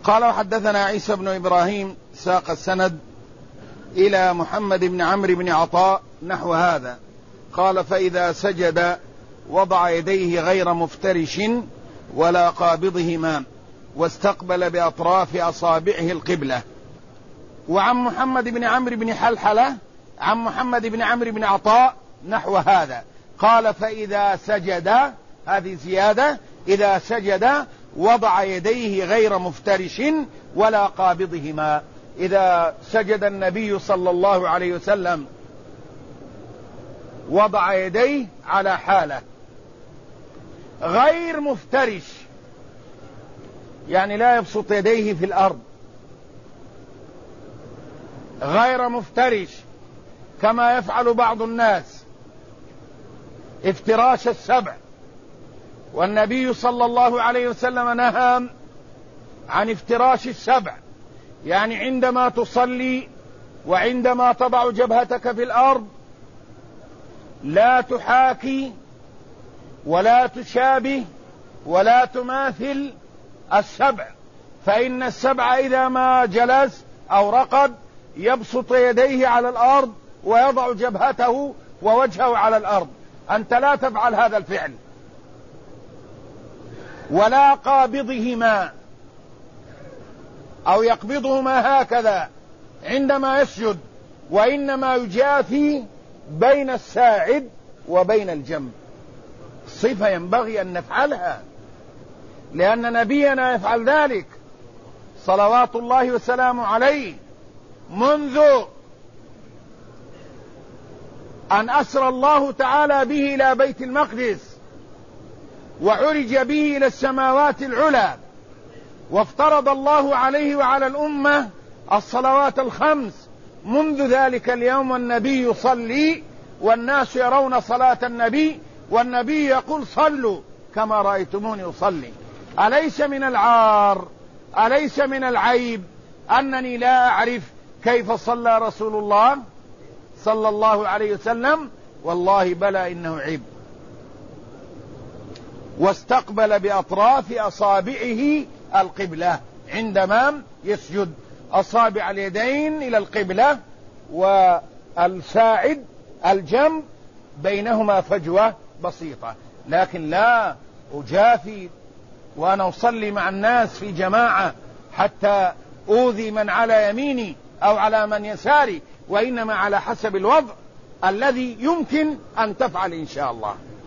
قال وحدثنا عيسى بن إبراهيم ساق السند إلى محمد بن عمرو بن عطاء نحو هذا قال فإذا سجد وضع يديه غير مفترش ولا قابضهما واستقبل بأطراف أصابعه القبلة. وعن محمد بن عمرو بن حلحلة عن محمد بن عمرو بن عطاء نحو هذا قال فإذا سجد، هذه زيادة، إذا سجد وضع يديه غير مفترش ولا قابضهما. إذا سجد النبي صلى الله عليه وسلم وضع يديه على حالة غير مفترش، يعني لا يبسط يديه في الأرض، غير مفترش كما يفعل بعض الناس افتراش السبع، والنبي صلى الله عليه وسلم نهى عن افتراش السبع، يعني عندما تصلي وعندما تضع جبهتك في الأرض لا تحاكي ولا تشابه ولا تماثل السبع، فإن السبع إذا ما جلس أو رقد يبسط يديه على الأرض ويضع جبهته ووجهه على الأرض، أنت لا تفعل هذا الفعل. ولا قابضهما أو يقبضهما هكذا عندما يسجد، وإنما يجافي بين الساعد وبين الجنب. صفة ينبغي أن نفعلها لأن نبينا يفعل ذلك صلوات الله وسلامه عليه منذ أن أسرى الله تعالى به إلى بيت المقدس وعرج به إلى السماوات العلى، وافترض الله عليه وعلى الأمة الصلوات الخمس منذ ذلك اليوم، والنبي يصلي والناس يرون صلاة النبي، والنبي يقول صلوا كما رأيتموني أصلي. أليس من العار، أليس من العيب أنني لا أعرف كيف صلى رسول الله صلى الله عليه وسلم؟ والله بلى إنه عيب. واستقبل بأطراف أصابعه القبلة عندما يسجد، أصابع اليدين إلى القبلة والساعد الجنب بينهما فجوة بسيطة، لكن لا أجافي وأنا أصلي مع الناس في جماعة حتى أوذي من على يميني أو على من يساري، وإنما على حسب الوضع الذي يمكن أن تفعل إن شاء الله.